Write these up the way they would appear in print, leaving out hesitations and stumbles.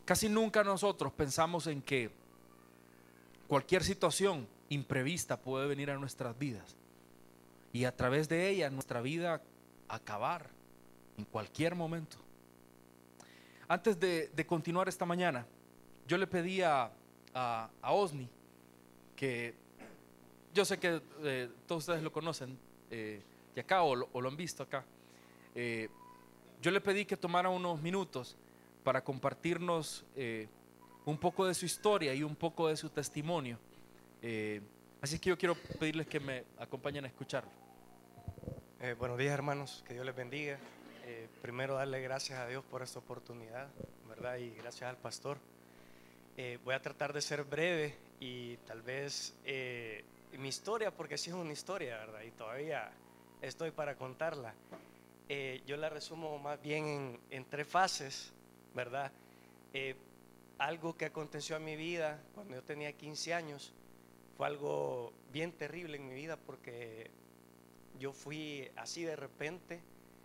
Casi nunca nosotros pensamos en que cualquier situación imprevista puede venir a nuestras vidas y a través de ella nuestra vida acabar en cualquier momento. Antes de continuar esta mañana, yo le pedí a Osni, que yo sé que todos ustedes lo conocen de acá o lo han visto acá. Yo le pedí que tomara unos minutos para compartirnos un poco de su historia y un poco de su testimonio. Así que yo quiero pedirles que me acompañen a escucharlo. Buenos días, hermanos, que Dios les bendiga. Primero darle gracias a Dios por esta oportunidad, ¿verdad? Y gracias al pastor. Voy a tratar de ser breve y tal vez mi historia, porque sí es una historia, ¿verdad? Y todavía estoy para contarla. Yo la resumo más bien en tres fases, ¿verdad? Algo que aconteció en mi vida cuando yo tenía 15 años fue algo bien terrible en mi vida, porque yo fui así de repente,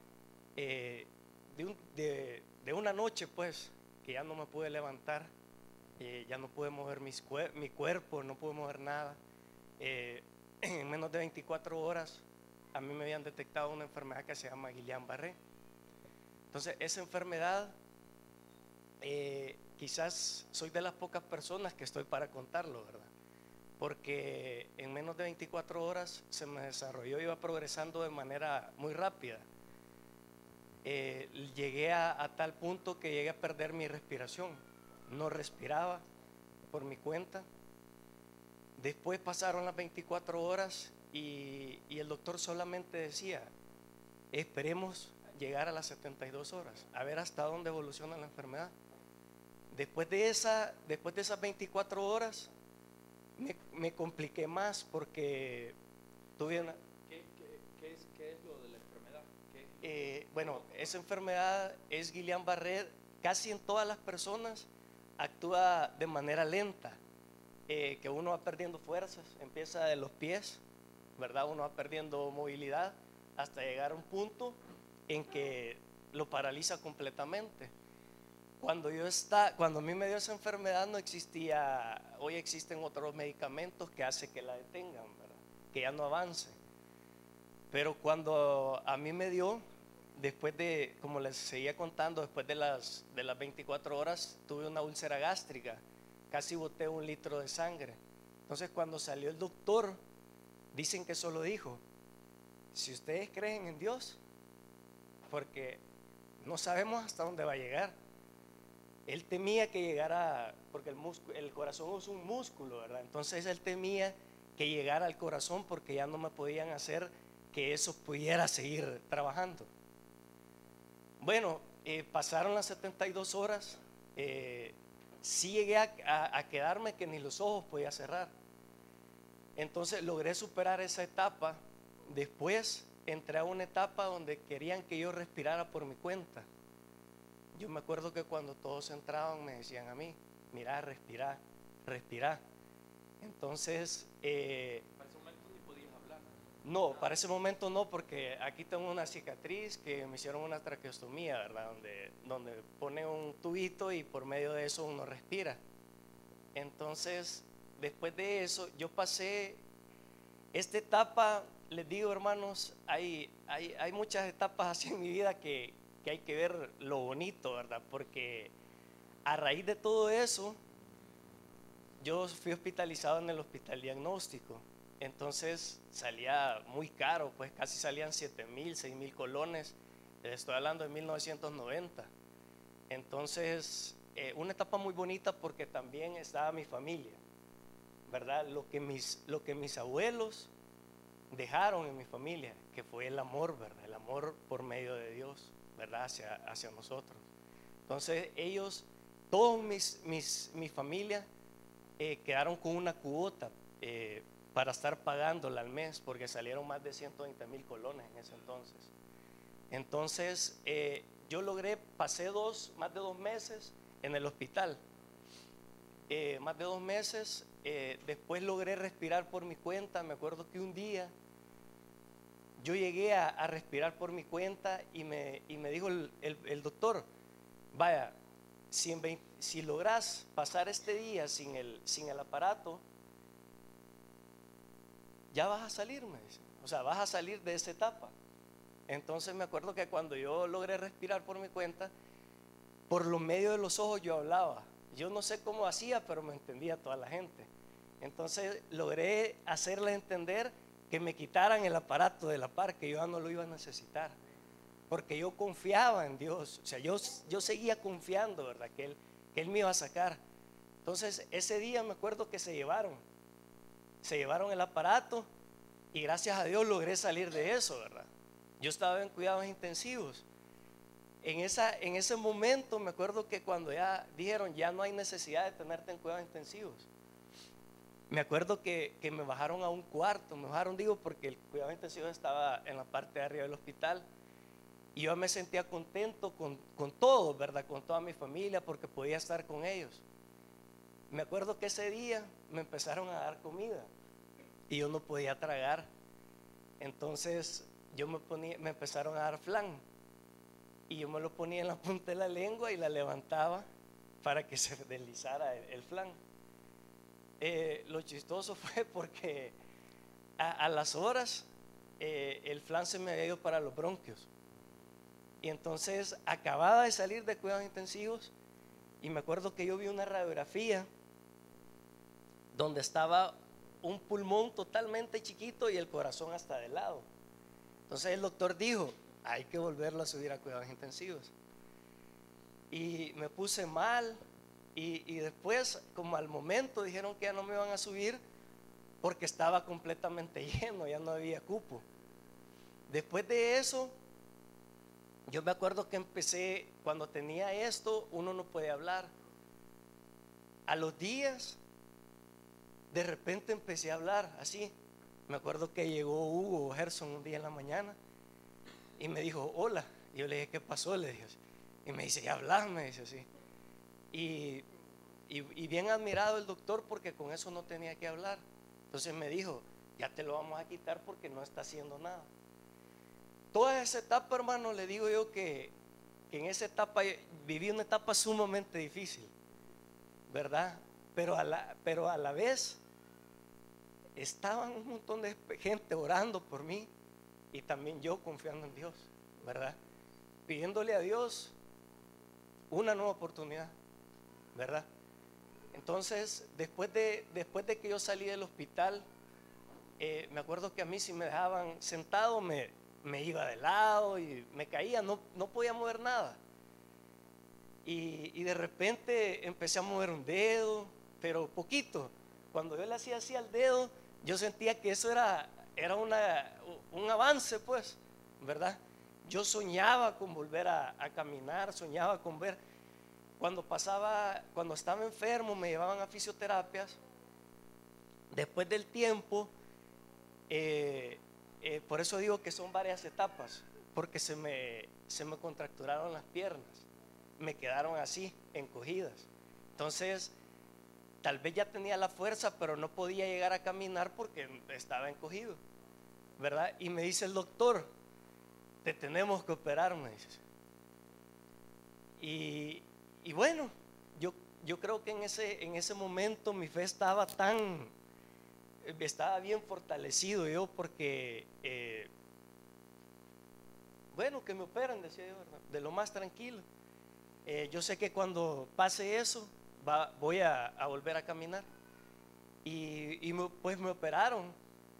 de una noche, pues, que ya no me pude levantar, ya no pude mover mi cuerpo, no pude mover nada. En menos de 24 horas a mí me habían detectado una enfermedad que se llama Guillain-Barré. Entonces esa enfermedad, quizás soy de las pocas personas que estoy para contarlo, ¿verdad? Porque en menos de 24 horas se me desarrolló, iba progresando de manera muy rápida. Llegué a tal punto que llegué a perder mi respiración, no respiraba por mi cuenta. Después pasaron las 24 horas y el doctor solamente decía: esperemos llegar a las 72 horas, a ver hasta dónde evoluciona la enfermedad. Después de esas 24 horas me compliqué más, porque tuve una... ¿Qué es lo de la enfermedad? Bueno, esa enfermedad es Guillain-Barré. Casi en todas las personas actúa de manera lenta, que uno va perdiendo fuerzas, empieza de los pies, ¿verdad? Uno va perdiendo movilidad hasta llegar a un punto en que lo paraliza completamente. Cuando a mí me dio esa enfermedad no existía, hoy existen otros medicamentos que hacen que la detengan, ¿verdad? Que ya no avance. Pero cuando a mí me dio, después de, como les seguía contando, después de las 24 horas tuve una úlcera gástrica, casi boté 1 litro de sangre. Entonces cuando salió el doctor, dicen que solo dijo: si ustedes creen en Dios, porque no sabemos hasta dónde va a llegar. Él temía que llegara, porque el corazón es un músculo, ¿verdad? Entonces él temía que llegara al corazón, porque ya no me podían hacer que eso pudiera seguir trabajando. Bueno, pasaron las 72 horas, sí llegué a quedarme que ni los ojos podía cerrar. Entonces logré superar esa etapa. Después entré a una etapa donde querían que yo respirara por mi cuenta. Yo me acuerdo que cuando todos entraban me decían a mí: mira, respira, respira. Entonces Para ese momento ni podías hablar. no, para ese momento no, porque aquí tengo una cicatriz que me hicieron una traqueostomía, ¿verdad? Donde pone un tubito y por medio de eso uno respira. Entonces, después de eso, yo pasé esta etapa. Les digo, hermanos, hay muchas etapas así en mi vida que hay que ver lo bonito, ¿verdad? Porque a raíz de todo eso, yo fui hospitalizado en el hospital diagnóstico. Entonces salía muy caro, pues casi salían 7,000, 6,000 colones. Estoy hablando de 1990. Entonces, una etapa muy bonita, porque también estaba mi familia, ¿verdad? Lo que mis abuelos dejaron en mi familia, que fue el amor, ¿verdad? El amor por medio de Dios, ¿verdad? Hacia nosotros. Entonces ellos, todos mi familia, quedaron con una cuota para estar pagándola al mes, porque salieron más de 120,000 colones en ese entonces. Entonces yo pasé más de 2 meses en el hospital, más de 2 meses. Después logré respirar por mi cuenta. Me acuerdo que un día yo llegué a respirar por mi cuenta y me dijo el doctor: vaya, si logras pasar este día sin el aparato, ya vas a salir, me dice. O sea, vas a salir de esa etapa. Entonces me acuerdo que cuando yo logré respirar por mi cuenta, por los medios de los ojos yo hablaba. Yo no sé cómo hacía, pero me entendía toda la gente. Entonces logré hacerle entender que me quitaran el aparato de la par, que yo ya no lo iba a necesitar, porque yo confiaba en Dios. O sea, yo seguía confiando, ¿verdad? Que él me iba a sacar. Entonces ese día me acuerdo que se llevaron el aparato y gracias a Dios logré salir de eso, ¿verdad? Yo estaba en cuidados intensivos. En ese momento me acuerdo que cuando ya dijeron ya no hay necesidad de tenerte en cuidados intensivos, me acuerdo que me bajaron a un cuarto. Me bajaron, digo, porque el cuidado intensivo estaba en la parte de arriba del hospital y yo me sentía contento con todo, ¿verdad? Con toda mi familia, porque podía estar con ellos. Me acuerdo que ese día me empezaron a dar comida y yo no podía tragar. Entonces me empezaron a dar flan y yo me lo ponía en la punta de la lengua y la levantaba para que se deslizara el flan. Lo chistoso fue porque a las horas el flan se me había ido para los bronquios y entonces acababa de salir de cuidados intensivos y me acuerdo que yo vi una radiografía donde estaba un pulmón totalmente chiquito y el corazón hasta de lado. Entonces el doctor dijo, hay que volverlo a subir a cuidados intensivos. Y me puse mal y después, como al momento, dijeron que ya no me iban a subir porque estaba completamente lleno, ya no había cupo. Después de eso, yo me acuerdo que empecé, cuando tenía esto, uno no puede hablar. A los días, de repente empecé a hablar así. Me acuerdo que llegó Hugo Gerson un día en la mañana y me dijo, hola. Y yo le dije, ¿qué pasó? Le dije, y me dice, ya hablas, me dice así. Y bien admirado el doctor porque con eso no tenía que hablar. Entonces me dijo, ya te lo vamos a quitar porque no está haciendo nada. Toda esa etapa, hermano, le digo yo que en esa etapa viví una etapa sumamente difícil, ¿verdad? Pero a la vez estaban un montón de gente orando por mí y también yo confiando en Dios, ¿verdad? Pidiéndole a Dios una nueva oportunidad, ¿verdad? Entonces, después de que yo salí del hospital, me acuerdo que a mí si me dejaban sentado me iba de lado y me caía, no podía mover nada. Y de repente empecé a mover un dedo, pero poquito. Cuando yo le hacía así al dedo, yo sentía que eso era un avance, pues, ¿verdad? Yo soñaba con volver a caminar, soñaba con ver. Cuando estaba enfermo, me llevaban a fisioterapias. Después del tiempo, por eso digo que son varias etapas, porque se me contracturaron las piernas, me quedaron así, encogidas. Entonces, tal vez ya tenía la fuerza, pero no podía llegar a caminar porque estaba encogido, ¿verdad? Y me dice el doctor, te tenemos que operar, me dice. Y bueno, yo creo que en ese momento mi fe estaba bien fortalecido yo porque, bueno, que me operen, decía yo, ¿verdad? De lo más tranquilo. Yo sé que cuando pase eso, voy a volver a caminar. Pues me operaron.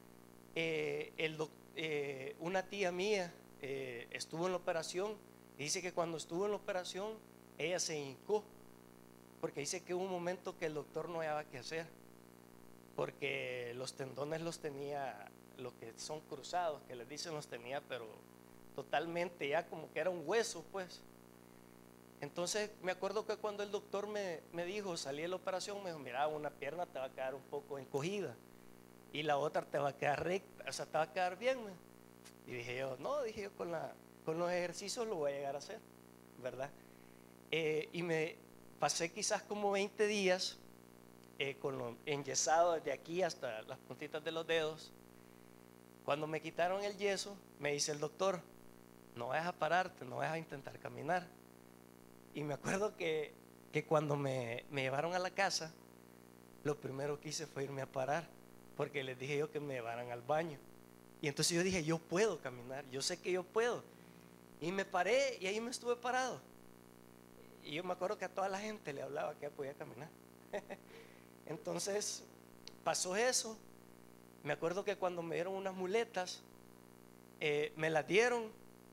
Una tía mía estuvo en la operación y dice que cuando estuvo en la operación ella se hincó porque dice que hubo un momento que el doctor no hallaba qué hacer porque los tendones los tenía, los que son cruzados, que les dicen, los tenía pero totalmente ya como que era un hueso, pues. Entonces me acuerdo que cuando el doctor me dijo, salí de la operación, me dijo, mira, una pierna te va a quedar un poco encogida y la otra te va a quedar recta, o sea, te va a quedar bien. Y dije yo, no, dije yo, con los ejercicios lo voy a llegar a hacer, ¿verdad? Y me pasé quizás como 20 días con lo enyesado desde aquí hasta las puntitas de los dedos. Cuando me quitaron el yeso, me dice el doctor, no vayas a pararte, no vayas a intentar caminar. Y me acuerdo que que cuando me llevaron a la casa, lo primero que hice fue irme a parar, porque les dije yo que me llevaran al baño. Y entonces yo dije, yo puedo caminar, yo sé que yo puedo. Y me paré y ahí me estuve parado. Y yo me acuerdo que a toda la gente le hablaba que ya podía caminar. Entonces pasó eso. Me acuerdo que cuando me dieron unas muletas, me las dieron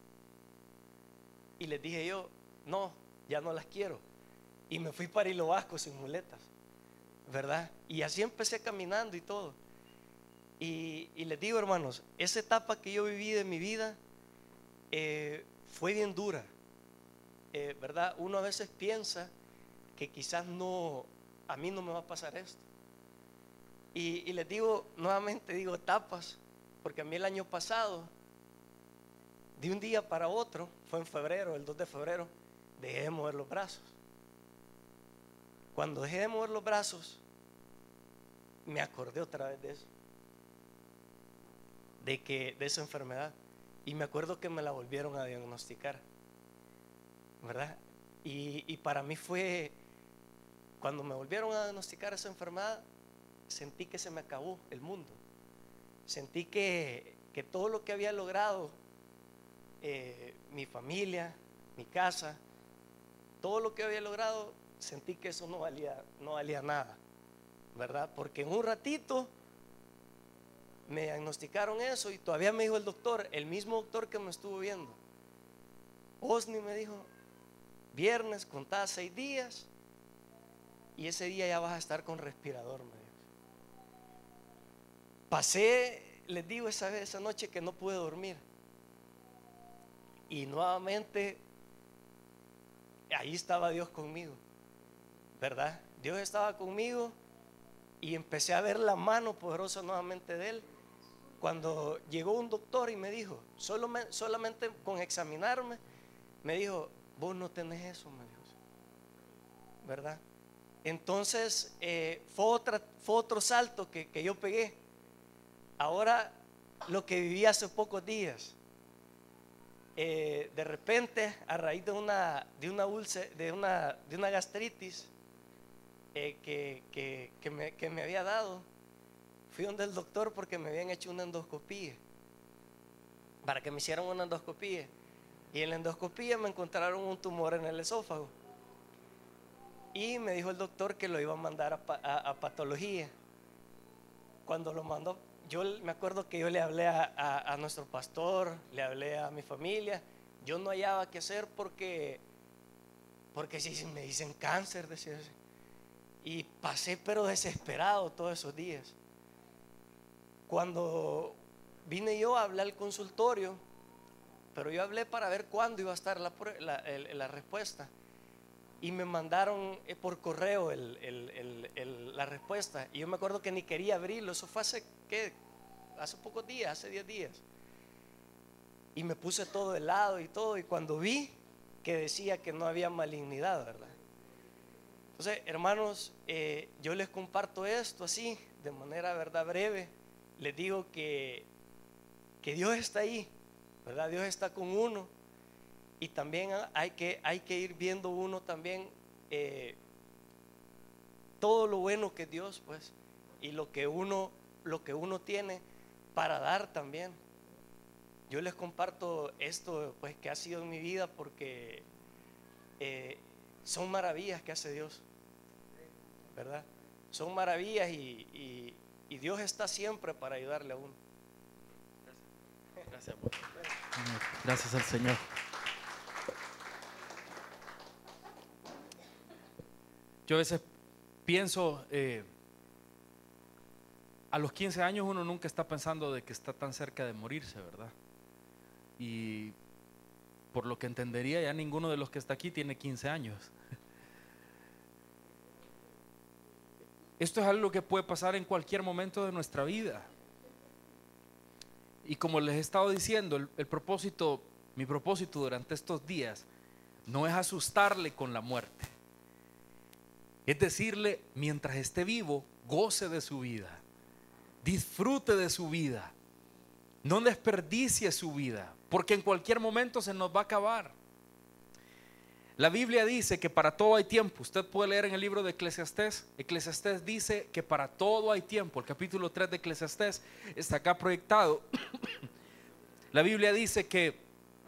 y les dije yo, no, ya no las quiero. Y me fui para Hilo Vasco sin muletas, ¿verdad? Y así empecé caminando y todo. Y les digo, hermanos, esa etapa que yo viví de mi vida fue bien dura, ¿verdad? Uno a veces piensa que quizás no, a mí no me va a pasar esto. Y les digo, nuevamente digo etapas, porque a mí el año pasado, de un día para otro, fue en febrero, el 2 de febrero, dejé de mover los brazos. Cuando dejé de mover los brazos, me acordé otra vez de eso, de esa enfermedad. Y me acuerdo que me la volvieron a diagnosticar, ¿verdad? Y para mí fue, cuando me volvieron a diagnosticar esa enfermedad, sentí que se me acabó el mundo. Sentí que todo lo que había logrado, mi familia, mi casa, todo lo que había logrado, sentí que eso no valía nada, ¿verdad? Porque en un ratito me diagnosticaron eso y todavía me dijo el doctor, el mismo doctor que me estuvo viendo, Osni, me dijo, viernes contá 6 días y ese día ya vas a estar con respirador, me dijo. Pasé, les digo, esa noche que no pude dormir. Y nuevamente, ahí estaba Dios conmigo, ¿verdad? Dios estaba conmigo y empecé a ver la mano poderosa nuevamente de Él. Cuando llegó un doctor y me dijo, solamente con examinarme, me dijo, vos no tenés eso, me dijo, ¿verdad? Entonces fue otro salto que yo pegué. Ahora lo que viví hace pocos días, de repente a raíz de una gastritis que me había dado, fui donde el doctor porque me habían hecho una endoscopía, para que me hicieran una endoscopía, y en la endoscopía me encontraron un tumor en el esófago y me dijo el doctor que lo iba a mandar a patología. Cuando lo mandó, yo me acuerdo que yo le hablé a nuestro pastor, le hablé a mi familia. Yo no hallaba qué hacer porque si me dicen cáncer, decía así. Y pasé pero desesperado todos esos días. Cuando vine yo a hablar al consultorio, pero yo hablé para ver cuándo iba a estar la respuesta. Y me mandaron por correo la respuesta. Y yo me acuerdo que ni quería abrirlo. Eso fue hace pocos días, hace 10 días. Y me puse todo de lado y todo. Y cuando vi que decía que no había malignidad, ¿verdad? Entonces, hermanos, yo les comparto esto así, de manera, ¿verdad?, breve. Les digo que Dios está ahí, ¿verdad? Dios está con uno. Y también hay que ir viendo uno también todo lo bueno que Dios, pues, y lo que uno tiene para dar también. Yo les comparto esto, pues, que ha sido en mi vida, porque son maravillas que hace Dios, ¿verdad? Son maravillas y Dios está siempre para ayudarle a uno. Gracias. Gracias al Señor. Yo a veces pienso, a los 15 años uno nunca está pensando de que está tan cerca de morirse, ¿verdad? Y por lo que entendería, ya ninguno de los que está aquí tiene 15 años. Esto es algo que puede pasar en cualquier momento de nuestra vida. Y como les he estado diciendo, mi propósito durante estos días no es asustarle con la muerte. Es decirle, mientras esté vivo, goce de su vida, disfrute de su vida, no desperdicie su vida, porque en cualquier momento se nos va a acabar. La Biblia dice que para todo hay tiempo. Usted puede leer en el libro de Eclesiastés. Eclesiastés dice que para todo hay tiempo. El capítulo 3 de Eclesiastés está acá proyectado. La Biblia dice que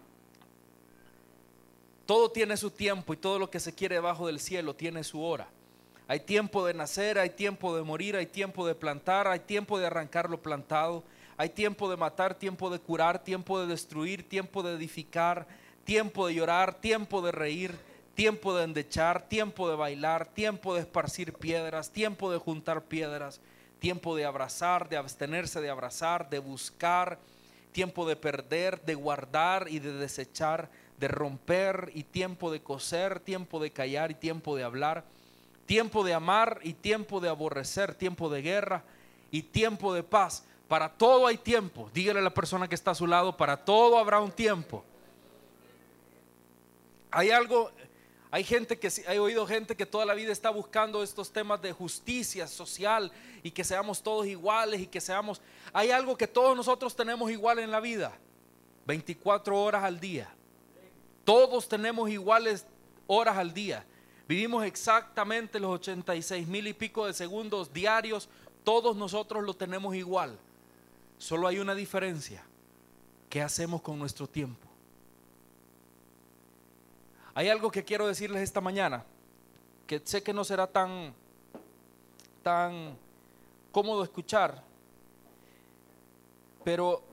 todo tiene su tiempo y todo lo que se quiere debajo del cielo tiene su hora. Hay tiempo de nacer, hay tiempo de morir, hay tiempo de plantar, hay tiempo de arrancar lo plantado, hay tiempo de matar, tiempo de curar, tiempo de destruir, tiempo de edificar, tiempo de llorar, tiempo de reír, tiempo de endechar, tiempo de bailar, tiempo de esparcir piedras, tiempo de juntar piedras, tiempo de abrazar, de abstenerse de abrazar, de buscar, tiempo de perder, de guardar y de desechar, de romper y tiempo de coser, tiempo de callar y tiempo de hablar, tiempo de amar y tiempo de aborrecer, tiempo de guerra y tiempo de paz. Para todo hay tiempo. Dígale a la persona que está a su lado, para todo habrá un tiempo. He oído gente que toda la vida está buscando estos temas de justicia social y que seamos todos iguales y que seamos. Hay algo que todos nosotros tenemos igual en la vida: 24 horas al día. Todos tenemos iguales horas al día. Vivimos exactamente los 86,000 y pico de segundos diarios. Todos nosotros lo tenemos igual. Solo hay una diferencia: ¿qué hacemos con nuestro tiempo? Hay algo que quiero decirles esta mañana, que sé que no será tan cómodo escuchar, pero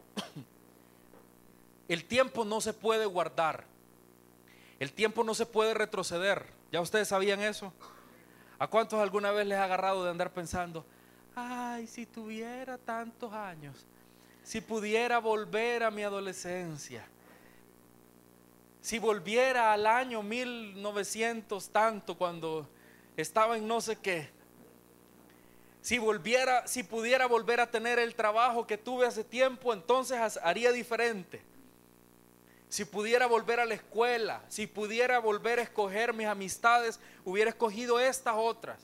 el tiempo no se puede guardar. El tiempo no se puede retroceder. ¿Ya ustedes sabían eso? ¿A cuántos alguna vez les ha agarrado de andar pensando: ay, si tuviera tantos años, si pudiera volver a mi adolescencia, si volviera al año 1900 tanto, cuando estaba en no sé qué, si pudiera volver a tener el trabajo que tuve hace tiempo, entonces haría diferente. Si pudiera volver a la escuela, si pudiera volver a escoger mis amistades, hubiera escogido estas otras.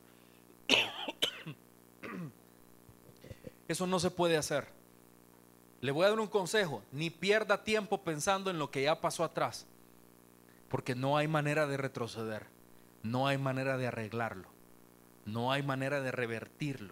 Eso no se puede hacer. Le voy a dar un consejo: ni pierda tiempo pensando en lo que ya pasó atrás, porque no hay manera de retroceder, no hay manera de arreglarlo, no hay manera de revertirlo.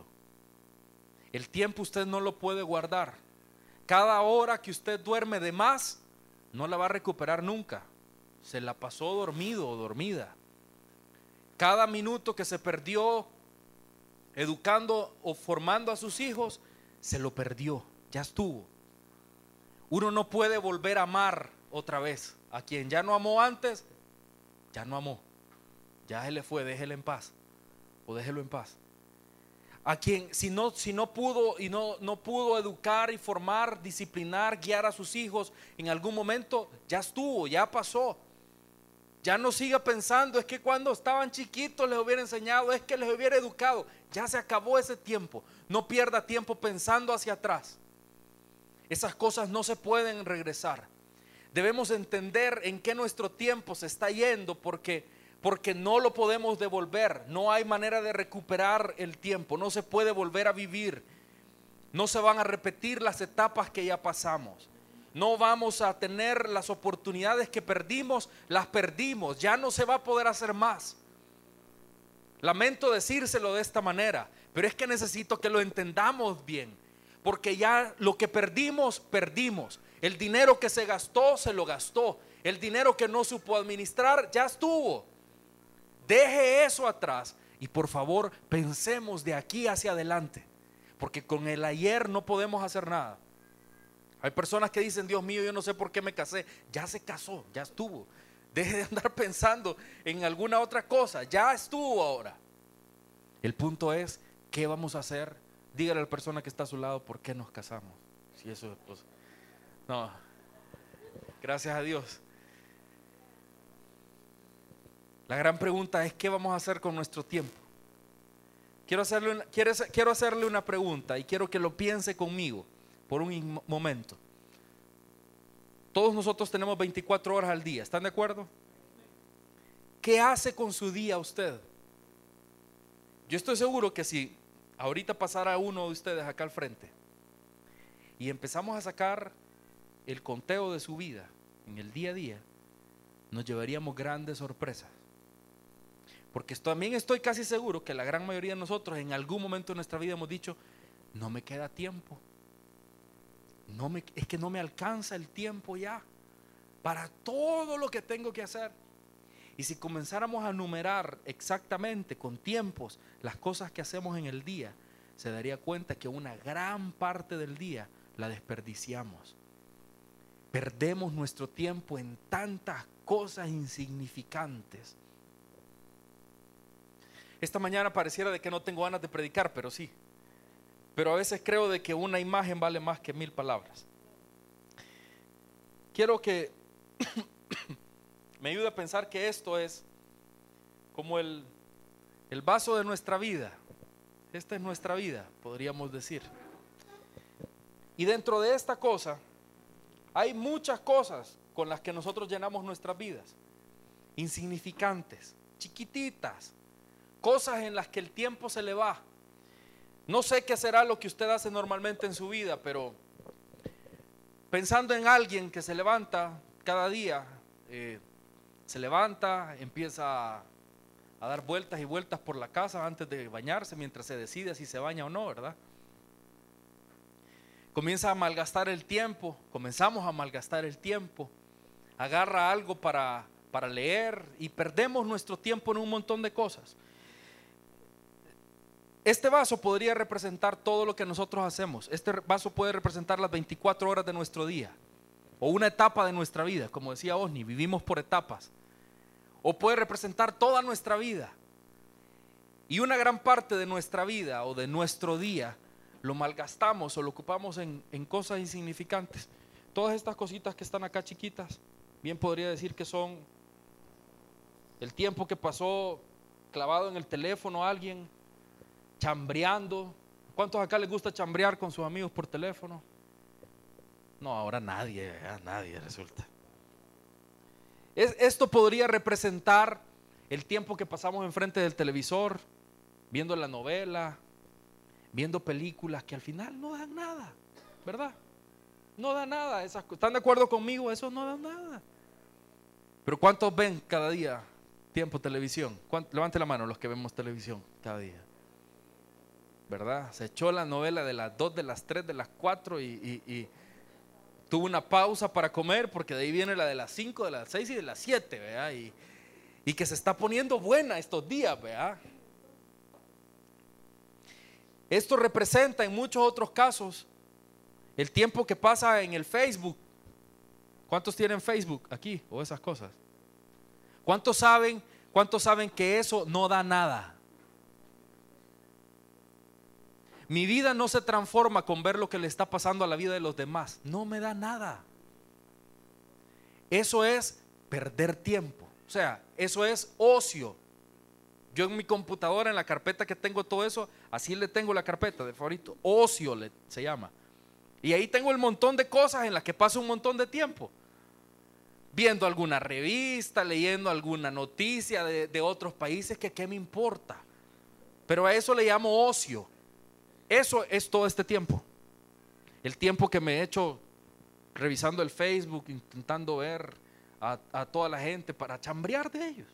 El tiempo usted no lo puede guardar. Cada hora que usted duerme de más, no la va a recuperar nunca. Se la pasó dormido o dormida. Cada minuto que se perdió educando o formando a sus hijos, se lo perdió, ya estuvo. Uno no puede volver a amar otra vez. A quien ya no amó antes, ya no amó, ya se le fue, déjele en paz o déjelo en paz. A quien si no pudo y no pudo educar y formar, disciplinar, guiar a sus hijos en algún momento, ya estuvo, ya pasó. Ya no siga pensando: es que cuando estaban chiquitos les hubiera enseñado, es que les hubiera educado. Ya se acabó ese tiempo. No pierda tiempo pensando hacia atrás. Esas cosas no se pueden regresar. Debemos entender en qué nuestro tiempo se está yendo, porque no lo podemos devolver. No hay manera de recuperar el tiempo. No se puede volver a vivir. No se van a repetir las etapas que ya pasamos. No vamos a tener las oportunidades que perdimos, las perdimos. Ya no se va a poder hacer más. Lamento decírselo de esta manera, pero es que necesito que lo entendamos bien, porque ya lo que perdimos, perdimos. El dinero que se gastó, se lo gastó. El dinero que no supo administrar, ya estuvo. Deje eso atrás y por favor pensemos de aquí hacia adelante, porque con el ayer no podemos hacer nada. Hay personas que dicen: Dios mío, yo no sé por qué me casé. Ya se casó, ya estuvo. Deje de andar pensando en alguna otra cosa, ya estuvo ahora. El punto es: ¿qué vamos a hacer? Dígale a la persona que está a su lado: ¿por qué nos casamos? Si eso es, pues, no, gracias a Dios. La gran pregunta es: ¿qué vamos a hacer con nuestro tiempo? Quiero hacerle una pregunta y quiero que lo piense conmigo por un momento. Todos nosotros tenemos 24 horas al día, ¿están de acuerdo? ¿Qué hace con su día usted? Yo estoy seguro que si ahorita pasara uno de ustedes acá al frente y empezamos a sacar el conteo de su vida en el día a día, nos llevaríamos grandes sorpresas. Porque también estoy casi seguro que la gran mayoría de nosotros en algún momento de nuestra vida hemos dicho: no me queda tiempo, es que no me alcanza el tiempo ya para todo lo que tengo que hacer. Y si comenzáramos a numerar exactamente con tiempos las cosas que hacemos en el día, se daría cuenta que una gran parte del día la desperdiciamos. Perdemos nuestro tiempo en tantas cosas insignificantes. Esta mañana pareciera de que no tengo ganas de predicar, pero sí. Pero a veces creo de que una imagen vale más que 1000 palabras. Quiero que me ayude a pensar que esto es como el vaso de nuestra vida. Esta es nuestra vida, podríamos decir. Y dentro de esta cosa hay muchas cosas con las que nosotros llenamos nuestras vidas. Insignificantes, chiquititas, cosas en las que el tiempo se le va. No sé qué será lo que usted hace normalmente en su vida, pero pensando en alguien que se levanta cada día, se levanta, empieza a dar vueltas y vueltas por la casa antes de bañarse, mientras se decide si se baña o no, ¿verdad? Comienza a malgastar el tiempo, comenzamos a malgastar el tiempo, agarra algo para leer y perdemos nuestro tiempo en un montón de cosas. Este vaso podría representar todo lo que nosotros hacemos. Este vaso puede representar las 24 horas de nuestro día o una etapa de nuestra vida, como decía Osni, vivimos por etapas. O puede representar toda nuestra vida. Y una gran parte de nuestra vida o de nuestro día lo malgastamos o lo ocupamos en cosas insignificantes. Todas estas cositas que están acá chiquitas, bien podría decir que son el tiempo que pasó clavado en el teléfono a alguien, chambreando. ¿Cuántos acá les gusta chambrear con sus amigos por teléfono? No, ahora nadie resulta. Esto podría representar el tiempo que pasamos enfrente del televisor, viendo la novela, viendo películas que al final no dan nada, ¿verdad? No da nada. ¿Están de acuerdo conmigo? Eso no da nada. Pero ¿cuántos ven cada día tiempo televisión? Levante la mano los que vemos televisión cada día, ¿verdad? Se echó la novela de las 2, de las 3, de las 4 y tuvo una pausa para comer, porque de ahí viene la de las 5, de las 6 y de las 7, ¿verdad? Y que se está poniendo buena estos días, ¿verdad? Esto representa en muchos otros casos el tiempo que pasa en el Facebook. ¿Cuántos tienen Facebook aquí o esas cosas? ¿Cuántos saben que eso no da nada? Mi vida no se transforma con ver lo que le está pasando a la vida de los demás. No me da nada. Eso es perder tiempo. O sea, eso es ocio. Yo en mi computadora, en la carpeta que tengo todo eso, así le tengo la carpeta de favorito. Ocio se llama. Y ahí tengo el montón de cosas en las que paso un montón de tiempo. Viendo alguna revista, leyendo alguna noticia de otros países, que qué me importa. Pero a eso le llamo ocio. Eso es todo este tiempo. El tiempo que me he hecho revisando el Facebook, intentando ver a toda la gente para chambrear de ellos.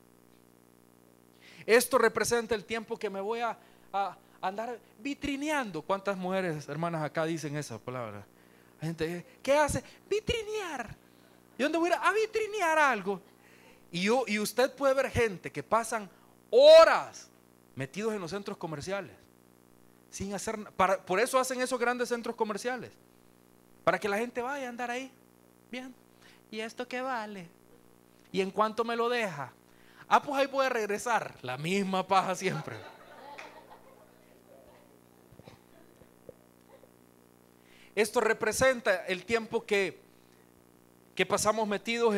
Esto representa el tiempo que me voy a andar vitrineando. ¿Cuántas mujeres, hermanas, acá dicen esa palabra? La gente, ¿qué hace? Vitrinear. ¿Y dónde voy a vitrinear algo? Y usted puede ver gente que pasan horas metidos en los centros comerciales sin hacer nada. Por eso hacen esos grandes centros comerciales, para que la gente vaya a andar ahí. Bien, ¿y esto qué vale? ¿Y en cuánto me lo deja? Pues ahí puede regresar. La misma paja siempre. Esto representa el tiempo que pasamos metidos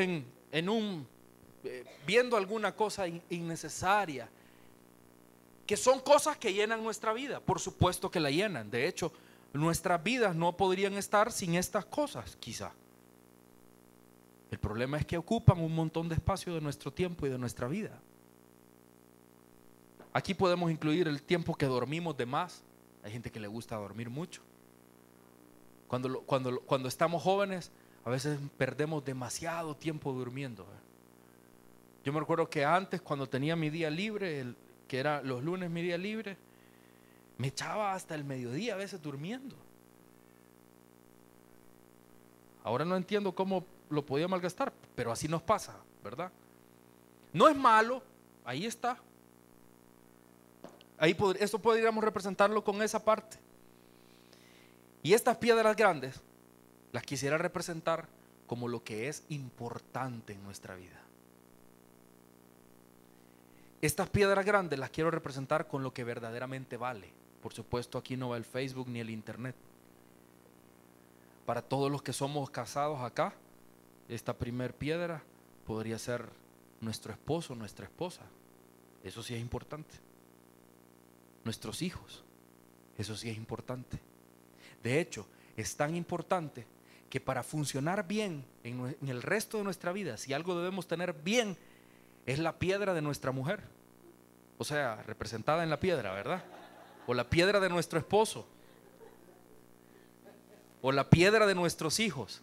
viendo alguna cosa innecesaria, que son cosas que llenan nuestra vida. Por supuesto que la llenan. De hecho, nuestras vidas no podrían estar sin estas cosas, quizá. El problema es que ocupan un montón de espacio de nuestro tiempo y de nuestra vida. Aquí podemos incluir el tiempo que dormimos de más. Hay gente que le gusta dormir mucho. Cuando estamos jóvenes, a veces perdemos demasiado tiempo durmiendo. Yo me recuerdo que antes, cuando tenía mi día libre, que era los lunes mi día libre, me echaba hasta el mediodía a veces durmiendo. Ahora no entiendo cómo lo podía malgastar, pero así nos pasa, ¿verdad? No es malo, ahí está. Esto podríamos representarlo con esa parte. Y estas piedras grandes las quisiera representar como lo que es importante en nuestra vida. Estas piedras grandes las quiero representar con lo que verdaderamente vale. Por supuesto, aquí no va el Facebook ni el internet. Para todos los que somos casados acá, esta primer piedra podría ser nuestro esposo, nuestra esposa. Eso sí es importante. Nuestros hijos, eso sí es importante. De hecho, es tan importante que para funcionar bien en el resto de nuestra vida, si algo debemos tener bien, es la piedra de nuestra mujer. O sea, representada en la piedra, ¿verdad? O la piedra de nuestro esposo. O la piedra de nuestros hijos.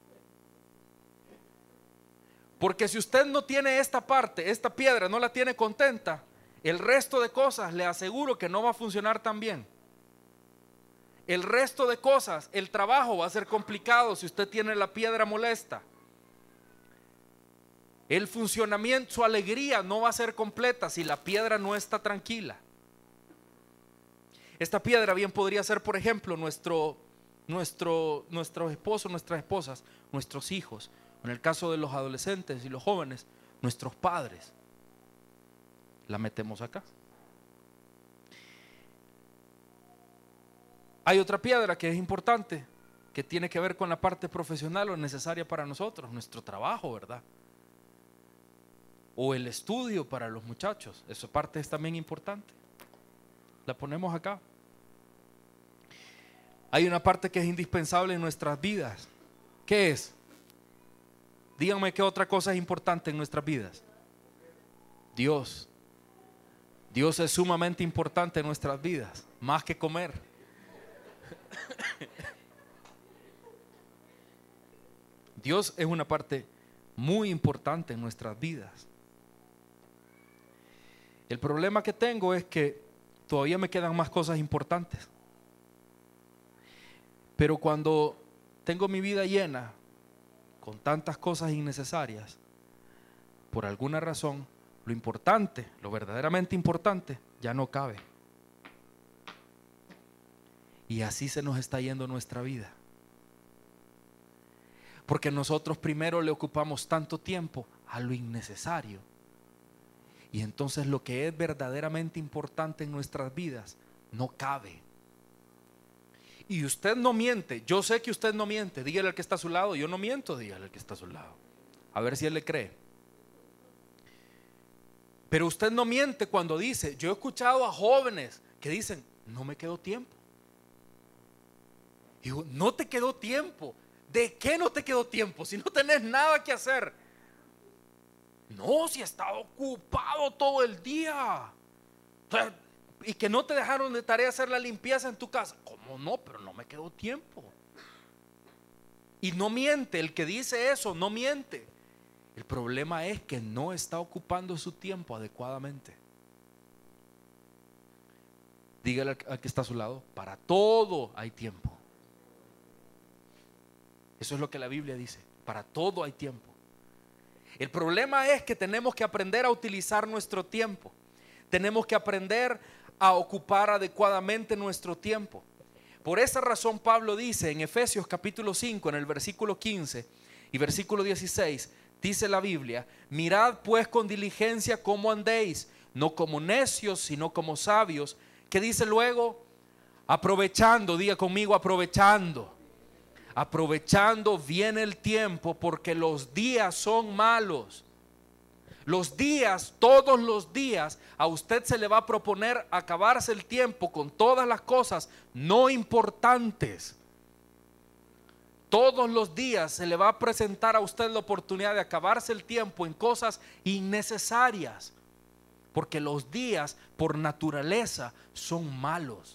Porque si usted no tiene esta parte, esta piedra no la tiene contenta, el resto de cosas le aseguro que no va a funcionar tan bien. El resto de cosas, el trabajo va a ser complicado si usted tiene la piedra molesta. El funcionamiento, su alegría no va a ser completa si la piedra no está tranquila. Esta piedra bien podría ser, por ejemplo, nuestros esposos, nuestras esposas, nuestros hijos. En el caso de los adolescentes y los jóvenes, nuestros padres. La metemos acá. Hay otra piedra que es importante, que tiene que ver con la parte profesional o necesaria para nosotros, nuestro trabajo, ¿verdad? O el estudio para los muchachos. Esa parte es también importante. La ponemos acá. Hay una parte que es indispensable en nuestras vidas. ¿Qué es? Díganme qué otra cosa es importante en nuestras vidas. Dios. Dios es sumamente importante en nuestras vidas, más que comer. Dios es una parte muy importante en nuestras vidas. El problema que tengo es que todavía me quedan más cosas importantes. Pero cuando tengo mi vida llena con tantas cosas innecesarias, por alguna razón, lo importante, lo verdaderamente importante, ya no cabe. Y así se nos está yendo nuestra vida. Porque nosotros primero le ocupamos tanto tiempo a lo innecesario. Y entonces lo que es verdaderamente importante en nuestras vidas no cabe. Y usted no miente. Yo sé que usted no miente. Dígale al que está a su lado. Yo no miento, dígale al que está a su lado. A ver si él le cree. Pero usted no miente cuando dice, yo he escuchado a jóvenes que dicen, no me quedó tiempo. Y digo, no te quedó tiempo. ¿De qué no te quedó tiempo? Si no tenés nada que hacer. No, si estaba ocupado todo el día. Y que no te dejaron de tarea hacer la limpieza en tu casa. ¿Cómo no? Pero no me quedó tiempo. Y no miente, el que dice eso no miente. El problema es que no está ocupando su tiempo adecuadamente. Dígale al que está a su lado, para todo hay tiempo. Eso es lo que la Biblia dice, para todo hay tiempo. El problema es que tenemos que aprender a utilizar nuestro tiempo. Tenemos que aprender a ocupar adecuadamente nuestro tiempo. Por esa razón Pablo dice en Efesios capítulo 5, en el versículo 15 y versículo 16, dice la Biblia, mirad pues con diligencia cómo andéis, no como necios, sino como sabios. ¿Qué dice luego? Aprovechando, diga conmigo, aprovechando. Aprovechando bien el tiempo, porque los días son malos. Los días, todos los días, a usted se le va a proponer acabarse el tiempo con todas las cosas no importantes. Todos los días se le va a presentar a usted la oportunidad de acabarse el tiempo en cosas innecesarias, porque los días por naturaleza son malos.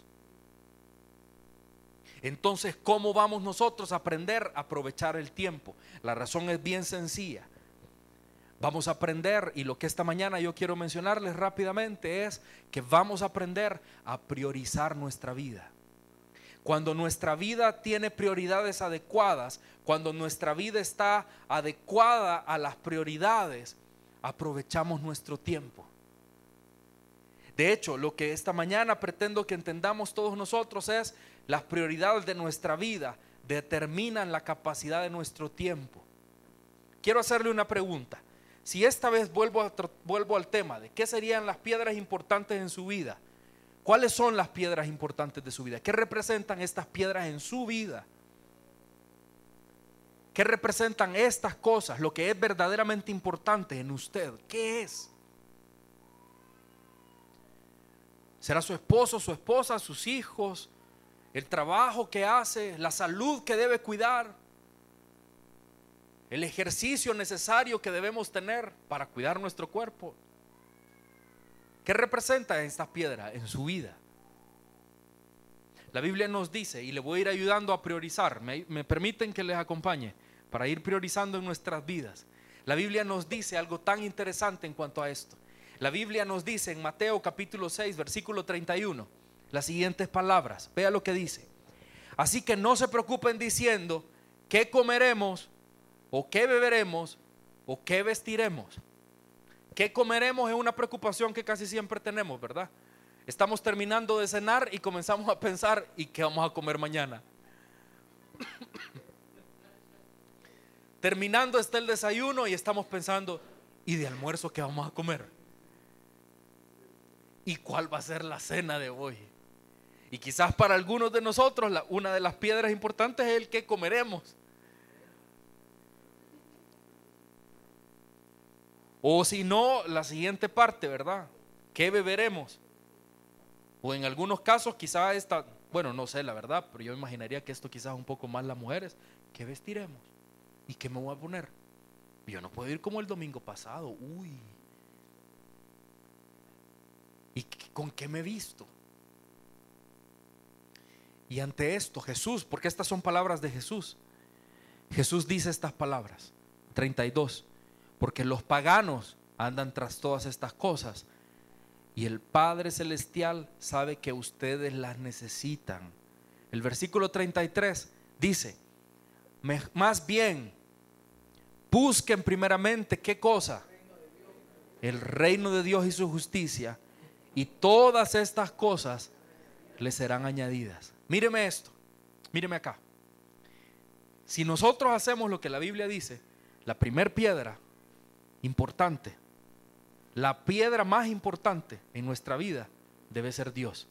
Entonces, ¿cómo vamos nosotros a aprender a aprovechar el tiempo? La razón es bien sencilla. Vamos a aprender, y lo que esta mañana yo quiero mencionarles rápidamente es que vamos a aprender a priorizar nuestra vida. Cuando nuestra vida tiene prioridades adecuadas, cuando nuestra vida está adecuada a las prioridades, aprovechamos nuestro tiempo. De hecho, lo que esta mañana pretendo que entendamos todos nosotros es: las prioridades de nuestra vida determinan la capacidad de nuestro tiempo. Quiero hacerle una pregunta. Si esta vez vuelvo al tema de qué serían las piedras importantes en su vida, ¿cuáles son las piedras importantes de su vida? ¿Qué representan estas piedras en su vida? ¿Qué representan estas cosas? Lo que es verdaderamente importante en usted, ¿qué es? ¿Será su esposo, su esposa, sus hijos, el trabajo que hace, la salud que debe cuidar, el ejercicio necesario que debemos tener para cuidar nuestro cuerpo? ¿Qué representan estas piedras en su vida? La Biblia nos dice, y le voy a ir ayudando a priorizar, me permiten que les acompañe para ir priorizando en nuestras vidas. La Biblia nos dice algo tan interesante en cuanto a esto. La Biblia nos dice en Mateo capítulo 6 versículo 31 las siguientes palabras. Vea lo que dice: así que no se preocupen diciendo qué comeremos, o qué beberemos, o qué vestiremos. ¿Qué comeremos? Es una preocupación que casi siempre tenemos, ¿verdad? Estamos terminando de cenar y comenzamos a pensar: ¿y qué vamos a comer mañana? Terminando está el desayuno y estamos pensando: ¿y de almuerzo qué vamos a comer? ¿Y cuál va a ser la cena de hoy? Y quizás para algunos de nosotros una de las piedras importantes es el qué comeremos. O si no, la siguiente parte, ¿verdad? ¿Qué beberemos? O en algunos casos quizás esta, bueno, no sé la verdad, pero yo imaginaría que esto quizás un poco más las mujeres. ¿Qué vestiremos? ¿Y qué me voy a poner? Yo no puedo ir como el domingo pasado. Uy. ¿Y con qué me he visto? Y ante esto Jesús, porque estas son palabras de Jesús, Jesús dice estas palabras, 32: porque los paganos andan tras todas estas cosas, y el Padre Celestial sabe que ustedes las necesitan. El versículo 33 dice: más bien busquen primeramente ¿qué cosa? El reino de Dios y su justicia, y todas estas cosas les serán añadidas. Míreme esto, míreme acá. Si nosotros hacemos lo que la Biblia dice, la primer piedra importante, la piedra más importante en nuestra vida debe ser Dios.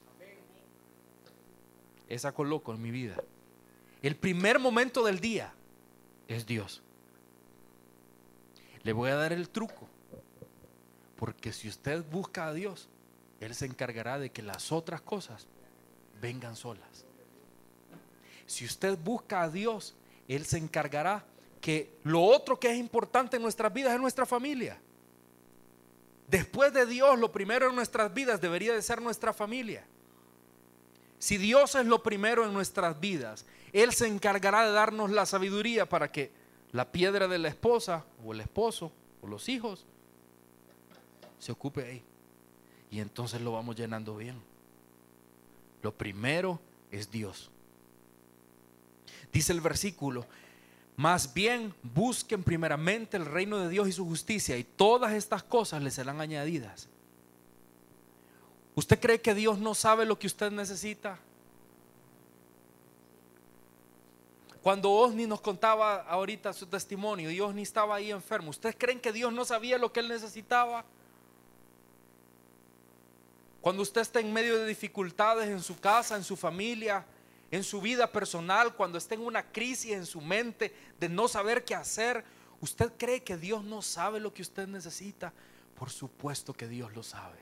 Esa coloco en mi vida. El primer momento del día es Dios. Le voy a dar el truco, porque si usted busca a Dios, Él se encargará de que las otras cosas vengan solas. Si usted busca a Dios, Él se encargará que lo otro que es importante en nuestras vidas es nuestra familia. Después de Dios, lo primero en nuestras vidas debería de ser nuestra familia. Si Dios es lo primero en nuestras vidas, Él se encargará de darnos la sabiduría para que la piedra de la esposa o el esposo o los hijos se ocupe ahí. Y entonces lo vamos llenando bien. Lo primero es Dios. Dice el versículo: más bien busquen primeramente el reino de Dios y su justicia, y todas estas cosas les serán añadidas. ¿Usted cree que Dios no sabe lo que usted necesita? Cuando Osni nos contaba ahorita su testimonio, y Osni estaba ahí enfermo, ¿ustedes creen que Dios no sabía lo que él necesitaba? Cuando usted está en medio de dificultades en su casa, en su familia, en su vida personal, cuando está en una crisis en su mente de no saber qué hacer, ¿usted cree que Dios no sabe lo que usted necesita? Por supuesto que Dios lo sabe.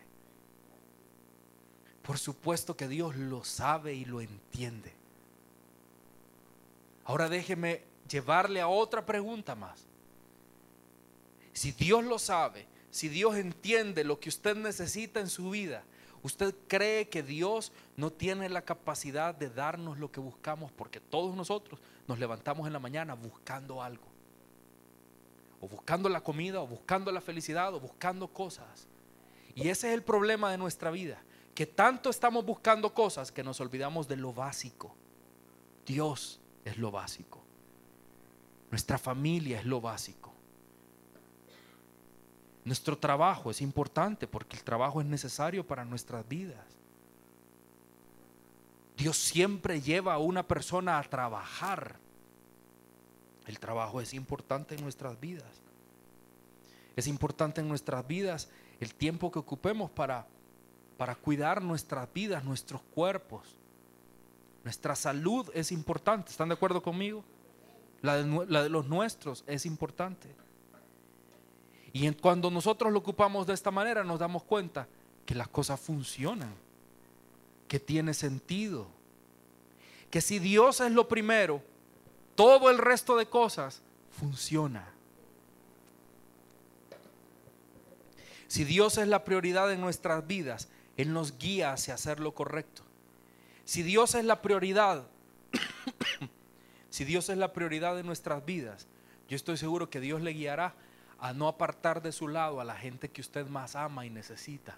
Por supuesto que Dios lo sabe y lo entiende. Ahora déjeme llevarle a otra pregunta más. Si Dios lo sabe, si Dios entiende lo que usted necesita en su vida, ¿usted cree que Dios no tiene la capacidad de darnos lo que buscamos? Porque todos nosotros nos levantamos en la mañana buscando algo. o buscando la comida, o buscando la felicidad, o buscando cosas. Y ese es el problema de nuestra vida, que tanto estamos buscando cosas que nos olvidamos de lo básico. Dios es lo básico. Nuestra familia es lo básico. Nuestro trabajo es importante porque el trabajo es necesario para nuestras vidas. Dios siempre lleva a una persona a trabajar. El trabajo es importante en nuestras vidas. Es importante en nuestras vidas el tiempo que ocupemos para cuidar nuestras vidas, nuestros cuerpos. Nuestra salud es importante. ¿Están de acuerdo conmigo? La de los nuestros es importante. Y cuando nosotros lo ocupamos de esta manera, nos damos cuenta que las cosas funcionan, que tiene sentido, que si Dios es lo primero, todo el resto de cosas funciona. Si Dios es la prioridad en nuestras vidas, Él nos guía hacia hacer lo correcto. Si Dios es la prioridad, si Dios es la prioridad de nuestras vidas, yo estoy seguro que Dios le guiará a no apartar de su lado a la gente que usted más ama y necesita.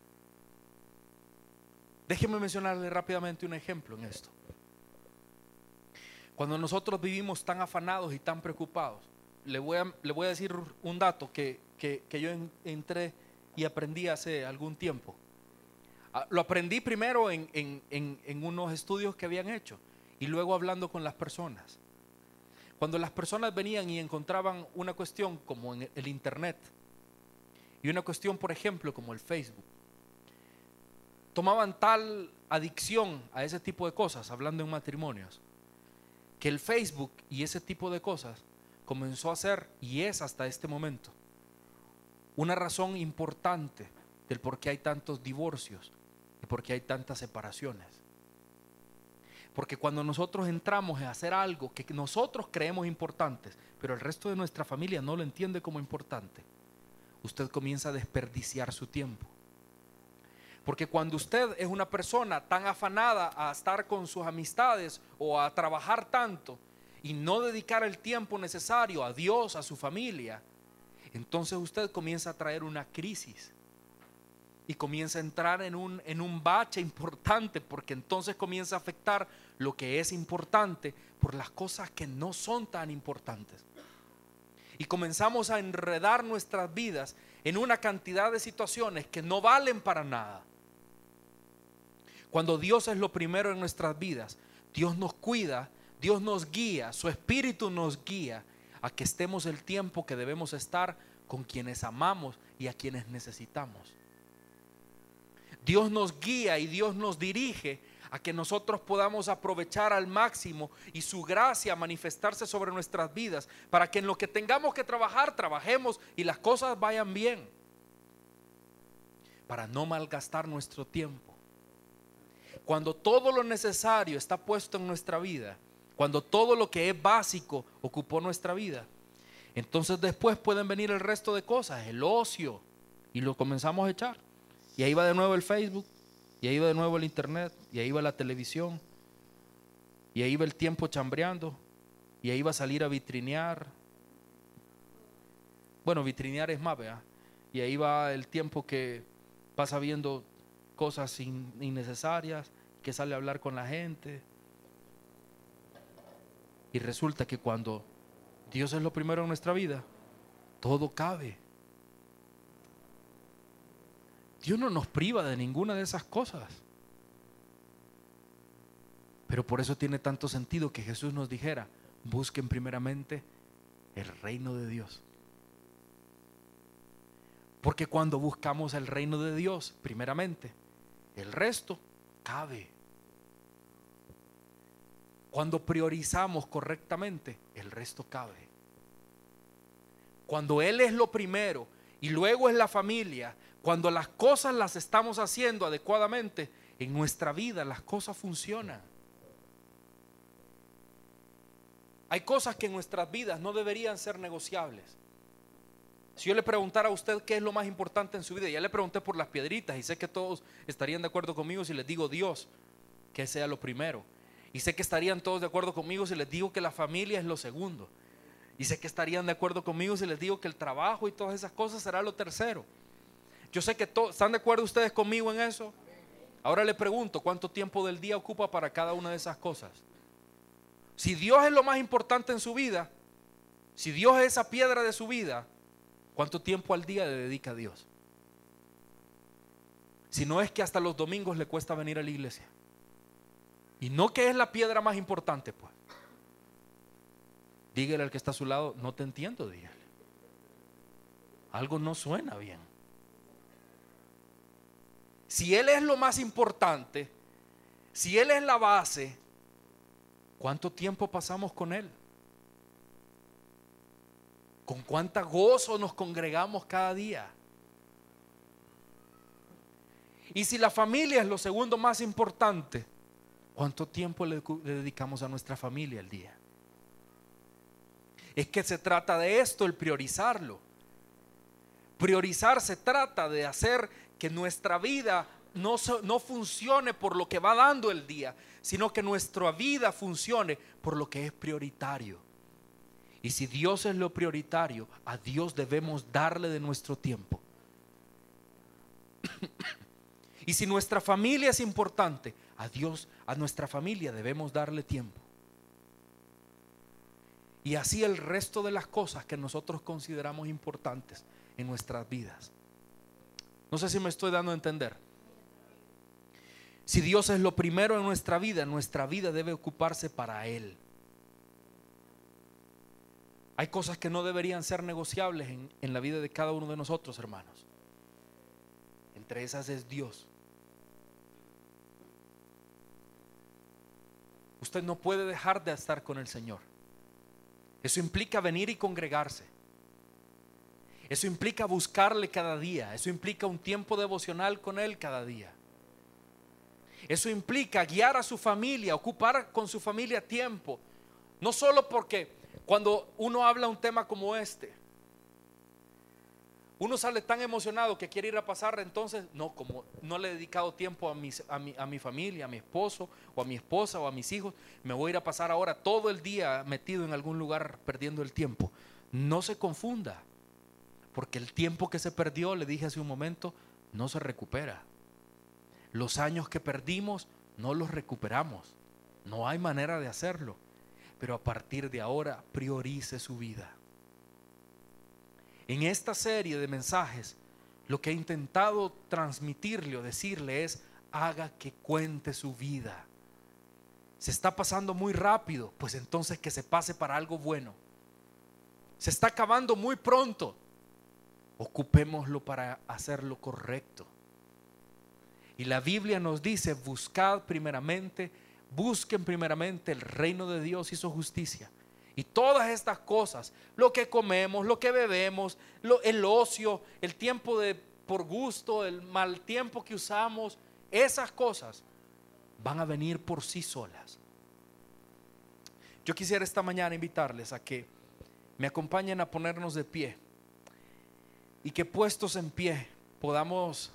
Déjeme mencionarle rápidamente un ejemplo en esto. Cuando nosotros vivimos tan afanados y tan preocupados, le voy a decir un dato que yo entré y aprendí hace algún tiempo. Lo aprendí primero en unos estudios que habían hecho y luego hablando con las personas. Cuando las personas venían y encontraban una cuestión como en el internet y una cuestión, por ejemplo, como el Facebook, tomaban tal adicción a ese tipo de cosas, hablando en matrimonios, que el Facebook y ese tipo de cosas comenzó a ser, y es hasta este momento, una razón importante del por qué hay tantos divorcios y por qué hay tantas separaciones. Porque cuando nosotros entramos a hacer algo que nosotros creemos importantes, pero el resto de nuestra familia no lo entiende como importante, usted comienza a desperdiciar su tiempo. Porque cuando usted es una persona tan afanada a estar con sus amistades o a trabajar tanto y no dedicar el tiempo necesario a Dios, a su familia, entonces usted comienza a traer una crisis y comienza a entrar en un bache importante, porque entonces comienza a afectar lo que es importante por las cosas que no son tan importantes. Y comenzamos a enredar nuestras vidas en una cantidad de situaciones que no valen para nada. Cuando Dios es lo primero en nuestras vidas, Dios nos cuida, Dios nos guía, su Espíritu nos guía a que estemos el tiempo que debemos estar con quienes amamos y a quienes necesitamos. Dios nos guía y Dios nos dirige a que nosotros podamos aprovechar al máximo y su gracia manifestarse sobre nuestras vidas, para que en lo que tengamos que trabajar, trabajemos y las cosas vayan bien, para no malgastar nuestro tiempo. Cuando todo lo necesario está puesto en nuestra vida, cuando todo lo que es básico ocupó nuestra vida, entonces después pueden venir el resto de cosas, el ocio, y lo comenzamos a echar. Y ahí va de nuevo el Facebook, y ahí va de nuevo el internet, y ahí va la televisión, y ahí va el tiempo chambreando, y ahí va a salir a vitrinear. Bueno, vitrinear es más, ¿verdad? Y ahí va el tiempo que pasa viendo cosas innecesarias, que sale a hablar con la gente. Y resulta que cuando Dios es lo primero en nuestra vida, todo cabe. Dios no nos priva de ninguna de esas cosas. Pero por eso tiene tanto sentido que Jesús nos dijera: busquen primeramente el reino de Dios. Porque cuando buscamos el reino de Dios primeramente, el resto cabe. Cuando priorizamos correctamente, el resto cabe. Cuando Él es lo primero y luego es la familia, cuando las cosas las estamos haciendo adecuadamente, en nuestra vida las cosas funcionan. Hay cosas que en nuestras vidas no deberían ser negociables. Si yo le preguntara a usted qué es lo más importante en su vida, ya le pregunté por las piedritas y sé que todos estarían de acuerdo conmigo si les digo Dios, que sea lo primero. Y sé que estarían todos de acuerdo conmigo si les digo que la familia es lo segundo. Y sé que estarían de acuerdo conmigo si les digo que el trabajo y todas esas cosas será lo tercero. Yo sé que ¿están de acuerdo ustedes conmigo en eso? Ahora le pregunto, ¿cuánto tiempo del día ocupa para cada una de esas cosas? Si Dios es lo más importante en su vida, si Dios es esa piedra de su vida, ¿cuánto tiempo al día le dedica a Dios? Si no es que hasta los domingos le cuesta venir a la iglesia. Y no que es la piedra más importante, pues. Dígale al que está a su lado, no te entiendo, dígale. Algo no suena bien. Si Él es lo más importante, si Él es la base, ¿cuánto tiempo pasamos con Él? ¿Con cuánta gozo nos congregamos cada día? Y si la familia es lo segundo más importante, ¿cuánto tiempo le dedicamos a nuestra familia al día? Es que se trata de esto, el priorizarlo. Priorizar se trata de hacer que nuestra vida no funcione por lo que va dando el día, sino que nuestra vida funcione por lo que es prioritario. Y si Dios es lo prioritario, a Dios debemos darle de nuestro tiempo. Y si nuestra familia es importante, a Dios, a nuestra familia debemos darle tiempo. Y así el resto de las cosas que nosotros consideramos importantes en nuestras vidas. No sé si me estoy dando a entender. Si Dios es lo primero en nuestra vida debe ocuparse para Él. Hay cosas que no deberían ser negociables en la vida de cada uno de nosotros, hermanos. Entre esas es Dios. Usted no puede dejar de estar con el Señor. Eso implica venir y congregarse. Eso implica buscarle cada día. Eso implica un tiempo devocional con Él cada día. Eso implica guiar a su familia, ocupar con su familia tiempo. No solo porque cuando uno habla un tema como este, uno sale tan emocionado que quiere ir a pasar, entonces no, como no le he dedicado tiempo a mi familia, a mi esposo o a mi esposa o a mis hijos, me voy a ir a pasar ahora todo el día metido en algún lugar perdiendo el tiempo. No se confunda, porque el tiempo que se perdió, le dije hace un momento, no se recupera. Los años que perdimos no los recuperamos. No hay manera de hacerlo. Pero a partir de ahora priorice su vida. En esta serie de mensajes, lo que he intentado transmitirle o decirle es: haga que cuente su vida. Se está pasando muy rápido, pues entonces que se pase para algo bueno. Se está acabando muy pronto, ocupémoslo para hacer lo correcto. Y la Biblia nos dice: busquen primeramente el reino de Dios y su justicia. Y todas estas cosas, lo que comemos, lo que bebemos, el ocio, el tiempo por gusto, el mal tiempo que usamos, esas cosas van a venir por sí solas. Yo quisiera esta mañana invitarles a que me acompañen a ponernos de pie y que puestos en pie podamos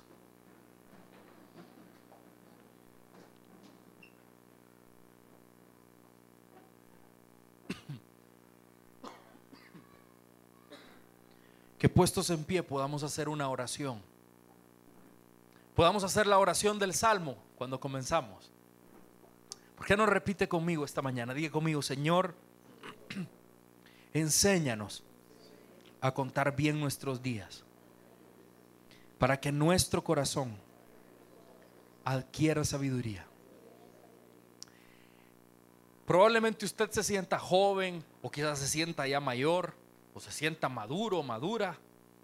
podamos hacer una oración. Podamos hacer la oración del Salmo cuando comenzamos. ¿Por qué no repite conmigo esta mañana? Diga conmigo: Señor, enséñanos a contar bien nuestros días, para que nuestro corazón adquiera sabiduría. Probablemente usted se sienta joven, o quizás se sienta ya mayor, o se sienta maduro o madura.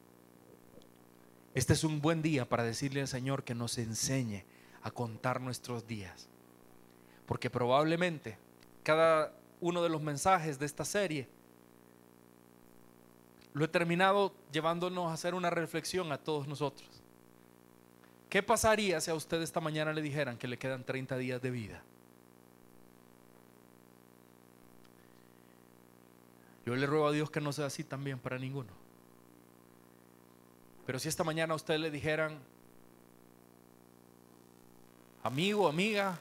Este es un buen día para decirle al Señor que nos enseñe a contar nuestros días, porque probablemente cada uno de los mensajes de esta serie lo he terminado llevándonos a hacer una reflexión a todos nosotros. ¿Qué pasaría si a usted esta mañana le dijeran que le quedan 30 días de vida? Yo le ruego a Dios que no sea así también para ninguno. Pero si esta mañana a usted le dijeran: amigo, amiga,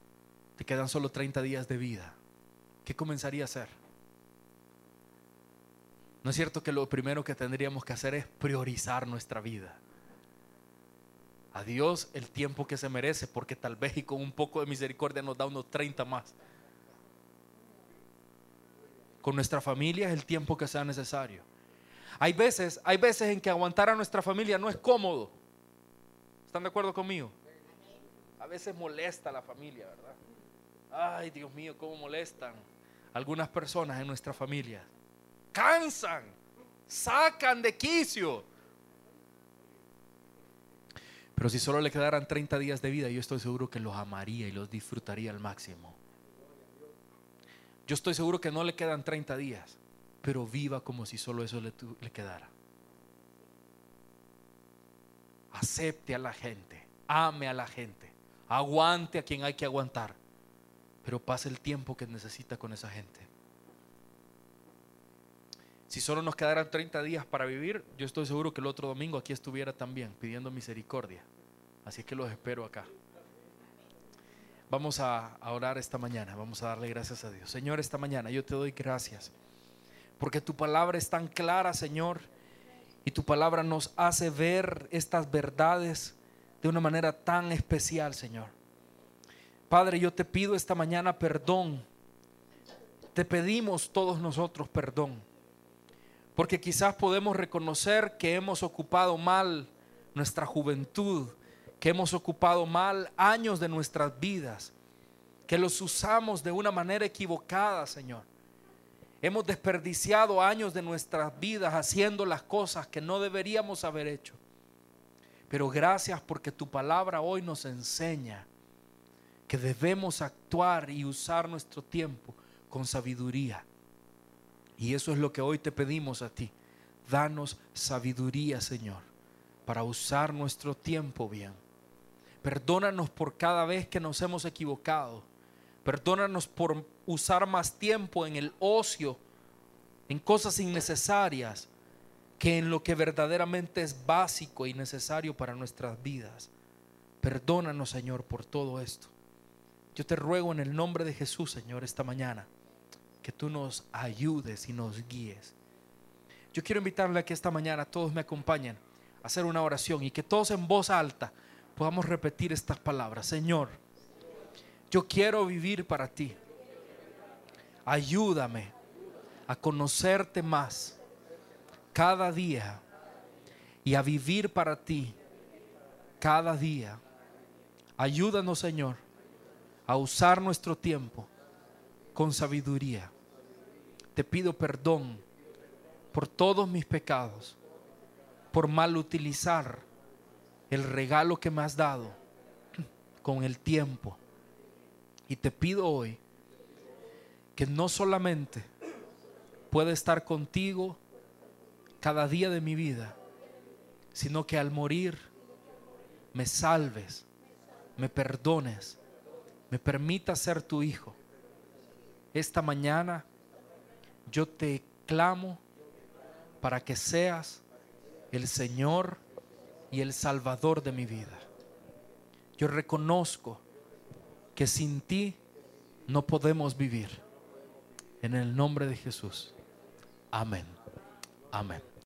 te quedan solo 30 días de vida, ¿qué comenzaría a hacer? ¿No es cierto que lo primero que tendríamos que hacer es priorizar nuestra vida? A Dios el tiempo que se merece, porque tal vez y con un poco de misericordia nos da unos 30 más. Con nuestra familia es el tiempo que sea necesario. Hay veces en que aguantar a nuestra familia no es cómodo. ¿Están de acuerdo conmigo? A veces molesta a la familia, ¿verdad? Ay, Dios mío, cómo molestan algunas personas en nuestra familia. Cansan, sacan de quicio. Pero si solo le quedaran 30 días de vida, yo estoy seguro que los amaría y los disfrutaría al máximo. Yo estoy seguro que no le quedan 30 días, pero viva como si solo eso le quedara. Acepte a la gente, ame a la gente, aguante a quien hay que aguantar, pero pase el tiempo que necesita con esa gente. Si solo nos quedaran 30 días para vivir, yo estoy seguro que el otro domingo aquí estuviera también pidiendo misericordia. Así es que los espero acá. Vamos a orar esta mañana, vamos a darle gracias a Dios. Señor, esta mañana yo te doy gracias porque tu palabra es tan clara, Señor, y tu palabra nos hace ver estas verdades de una manera tan especial, Señor. Padre, yo te pido esta mañana perdón. Te pedimos todos nosotros perdón, porque quizás podemos reconocer que hemos ocupado mal nuestra juventud, que hemos ocupado mal años de nuestras vidas, que los usamos de una manera equivocada, Señor. Hemos desperdiciado años de nuestras vidas haciendo las cosas que no deberíamos haber hecho. Pero gracias porque tu palabra hoy nos enseña que debemos actuar y usar nuestro tiempo con sabiduría. Y eso es lo que hoy te pedimos a ti. Danos sabiduría, Señor, para usar nuestro tiempo bien. Perdónanos por cada vez que nos hemos equivocado. Perdónanos por usar más tiempo en el ocio, en cosas innecesarias, que en lo que verdaderamente es básico y necesario para nuestras vidas. Perdónanos, Señor, por todo esto. Yo te ruego en el nombre de Jesús, Señor, esta mañana, que tú nos ayudes y nos guíes. Yo quiero invitarle a que esta mañana todos me acompañen a hacer una oración y que todos en voz alta podamos repetir estas palabras. Señor, yo quiero vivir para ti. Ayúdame a conocerte más cada día y a vivir para ti cada día. Ayúdanos, Señor, a usar nuestro tiempo con sabiduría. Te pido perdón por todos mis pecados, por mal utilizar el regalo que me has dado con el tiempo. Y te pido hoy que no solamente pueda estar contigo cada día de mi vida, sino que al morir me salves, me perdones, me permitas ser tu hijo. Esta mañana yo te clamo para que seas el Señor y el Salvador de mi vida. Yo reconozco que sin ti no podemos vivir. En el nombre de Jesús. Amén. Amén.